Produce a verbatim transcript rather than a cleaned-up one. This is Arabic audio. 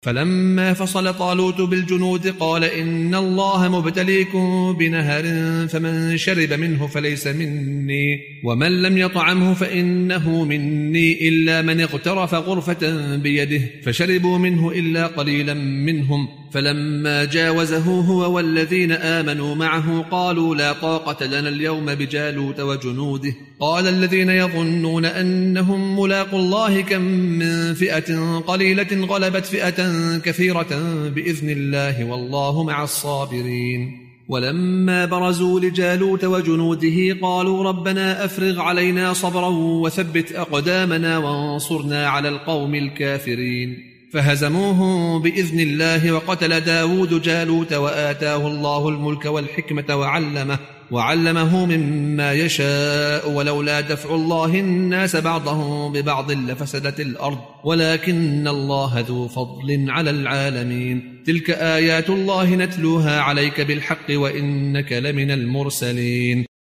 فلما فصل طالوت بالجنود قال إن الله مبتليكم بنهر فمن شرب منه فليس مني ومن لم يطعمه فإنه مني إلا من اغترف غرفة بيده فشربوا منه إلا قليلا منهم فلما جاوزه هو والذين آمنوا معه قالوا لا طاقة لنا اليوم بجالوت وجنوده قال الذين يظنون أنهم ملاقوا الله كم من فئة قليلة غلبت فئة كثيرة بإذن الله والله مع الصابرين ولما برزوا لجالوت وجنوده قالوا ربنا أفرغ علينا صبرا وثبت أقدامنا وانصرنا على القوم الكافرين فهزموهم بإذن الله وقتل داود جالوت وآتاه الله الملك والحكمة وعلمه وعلمه مما يشاء ولولا دفع الله الناس بعضهم ببعض لفسدت الأرض ولكن الله ذو فضل على العالمين تلك آيات الله نتلوها عليك بالحق وإنك لمن المرسلين